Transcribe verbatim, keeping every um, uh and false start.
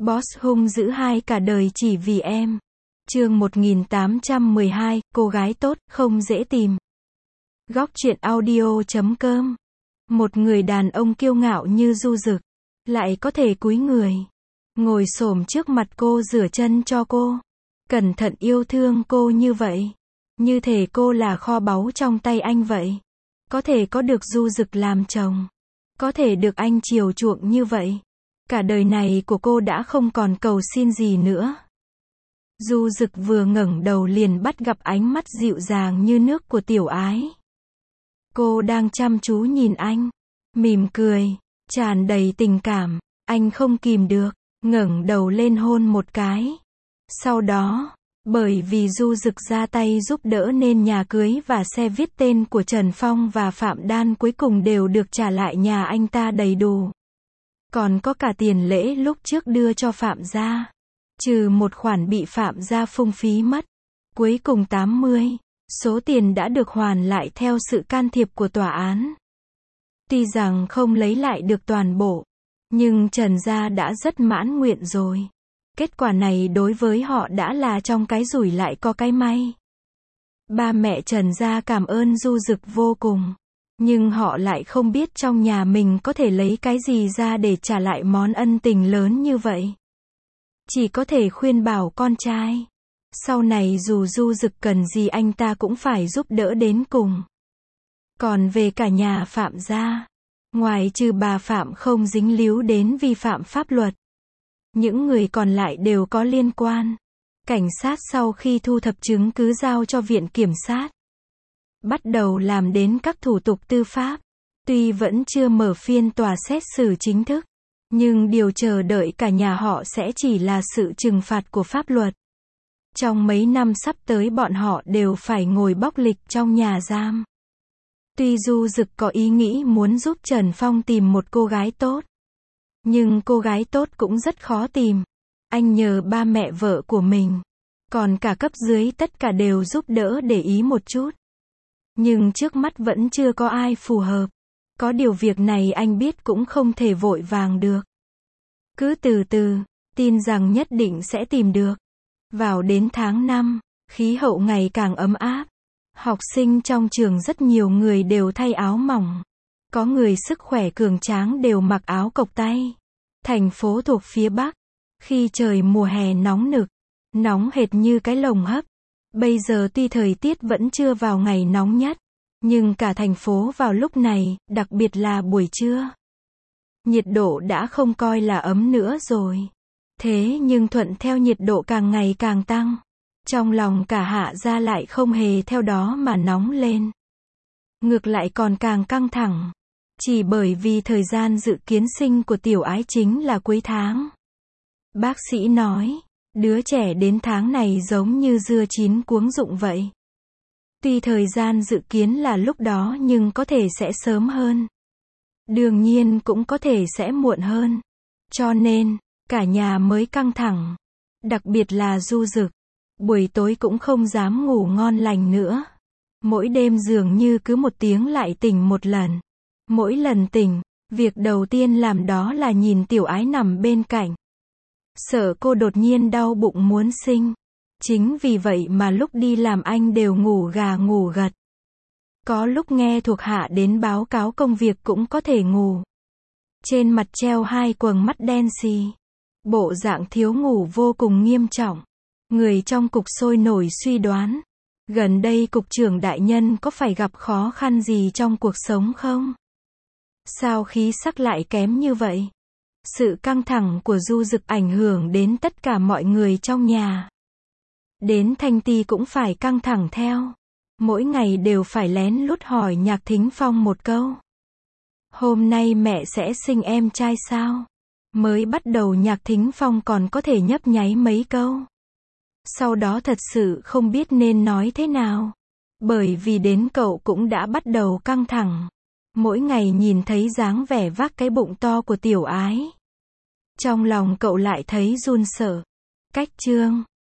Boss hung dữ hai cả đời chỉ vì em. Chương một nghìn tám trăm mười hai, cô gái tốt, không dễ tìm. Góc truyện audio chấm com. Một người đàn ông kiêu ngạo như Du Dực, lại có thể cúi người, ngồi xổm trước mặt cô rửa chân cho cô, cẩn thận yêu thương cô như vậy. Như thể cô là kho báu trong tay anh vậy. Có thể có được Du Dực làm chồng, có thể được anh chiều chuộng như vậy, cả đời này của cô đã không còn cầu xin gì nữa. Du Dực vừa ngẩng đầu liền bắt gặp ánh mắt dịu dàng như nước của Tiểu Ái. Cô đang chăm chú nhìn anh, mỉm cười, tràn đầy tình cảm. Anh không kìm được, ngẩng đầu lên hôn một cái. Sau đó, bởi vì Du Dực ra tay giúp đỡ nên nhà cưới và xe viết tên của Trần Phong và Phạm Đan cuối cùng đều được trả lại nhà anh ta đầy đủ. Còn có cả tiền lễ lúc trước đưa cho Phạm gia, trừ một khoản bị Phạm gia phung phí mất. Cuối cùng tám mươi, số tiền đã được hoàn lại theo sự can thiệp của tòa án. Tuy rằng không lấy lại được toàn bộ, nhưng Trần gia đã rất mãn nguyện rồi. Kết quả này đối với họ đã là trong cái rủi lại có cái may. Ba mẹ Trần gia cảm ơn Du Dực vô cùng, nhưng họ lại không biết trong nhà mình có thể lấy cái gì ra để trả lại món ân tình lớn như vậy. Chỉ có thể khuyên bảo con trai, sau này dù Du Dực cần gì anh ta cũng phải giúp đỡ đến cùng. Còn về cả nhà Phạm gia, ngoài trừ bà Phạm không dính líu đến vi phạm pháp luật, những người còn lại đều có liên quan. Cảnh sát sau khi thu thập chứng cứ giao cho viện kiểm sát, bắt đầu làm đến các thủ tục tư pháp. Tuy vẫn chưa mở phiên tòa xét xử chính thức, nhưng điều chờ đợi cả nhà họ sẽ chỉ là sự trừng phạt của pháp luật. Trong mấy năm sắp tới bọn họ đều phải ngồi bóc lịch trong nhà giam. Tuy Du Dực có ý nghĩ muốn giúp Trần Phong tìm một cô gái tốt, nhưng cô gái tốt cũng rất khó tìm. Anh nhờ ba mẹ vợ của mình, còn cả cấp dưới tất cả đều giúp đỡ để ý một chút. Nhưng trước mắt vẫn chưa có ai phù hợp. Có điều việc này anh biết cũng không thể vội vàng được. Cứ từ từ, tin rằng nhất định sẽ tìm được. Vào đến tháng năm, khí hậu ngày càng ấm áp. Học sinh trong trường rất nhiều người đều thay áo mỏng. Có người sức khỏe cường tráng đều mặc áo cộc tay. Thành phố thuộc phía Bắc, khi trời mùa hè nóng nực, nóng hệt như cái lồng hấp. Bây giờ tuy thời tiết vẫn chưa vào ngày nóng nhất, nhưng cả thành phố vào lúc này, đặc biệt là buổi trưa, nhiệt độ đã không coi là ấm nữa rồi. Thế nhưng thuận theo nhiệt độ càng ngày càng tăng, trong lòng cả Hạ gia lại không hề theo đó mà nóng lên. Ngược lại còn càng căng thẳng. Chỉ bởi vì thời gian dự kiến sinh của Tiểu Ái chính là cuối tháng. Bác sĩ nói, đứa trẻ đến tháng này giống như dưa chín cuống rụng vậy. Tuy thời gian dự kiến là lúc đó nhưng có thể sẽ sớm hơn. Đương nhiên cũng có thể sẽ muộn hơn. Cho nên, cả nhà mới căng thẳng. Đặc biệt là Du Dực. Buổi tối cũng không dám ngủ ngon lành nữa. Mỗi đêm dường như cứ một tiếng lại tỉnh một lần. Mỗi lần tỉnh, việc đầu tiên làm đó là nhìn Tiểu Ái nằm bên cạnh. Sợ cô đột nhiên đau bụng muốn sinh. Chính vì vậy mà lúc đi làm anh đều ngủ gà ngủ gật. Có lúc nghe thuộc hạ đến báo cáo công việc cũng có thể ngủ. Trên mặt treo hai quầng mắt đen xì. Bộ dạng thiếu ngủ vô cùng nghiêm trọng. Người trong cục sôi nổi suy đoán. Gần đây cục trưởng đại nhân có phải gặp khó khăn gì trong cuộc sống không? Sao khí sắc lại kém như vậy? Sự căng thẳng của Du Dực ảnh hưởng đến tất cả mọi người trong nhà. Đến Thanh Ti cũng phải căng thẳng theo. Mỗi ngày đều phải lén lút hỏi Nhạc Thính Phong một câu. Hôm nay mẹ sẽ sinh em trai sao? Mới bắt đầu Nhạc Thính Phong còn có thể nhấp nháy mấy câu. Sau đó thật sự không biết nên nói thế nào. Bởi vì đến cậu cũng đã bắt đầu căng thẳng. Mỗi ngày nhìn thấy dáng vẻ vác cái bụng to của Tiểu Ái, trong lòng cậu lại thấy run sợ. Cách chương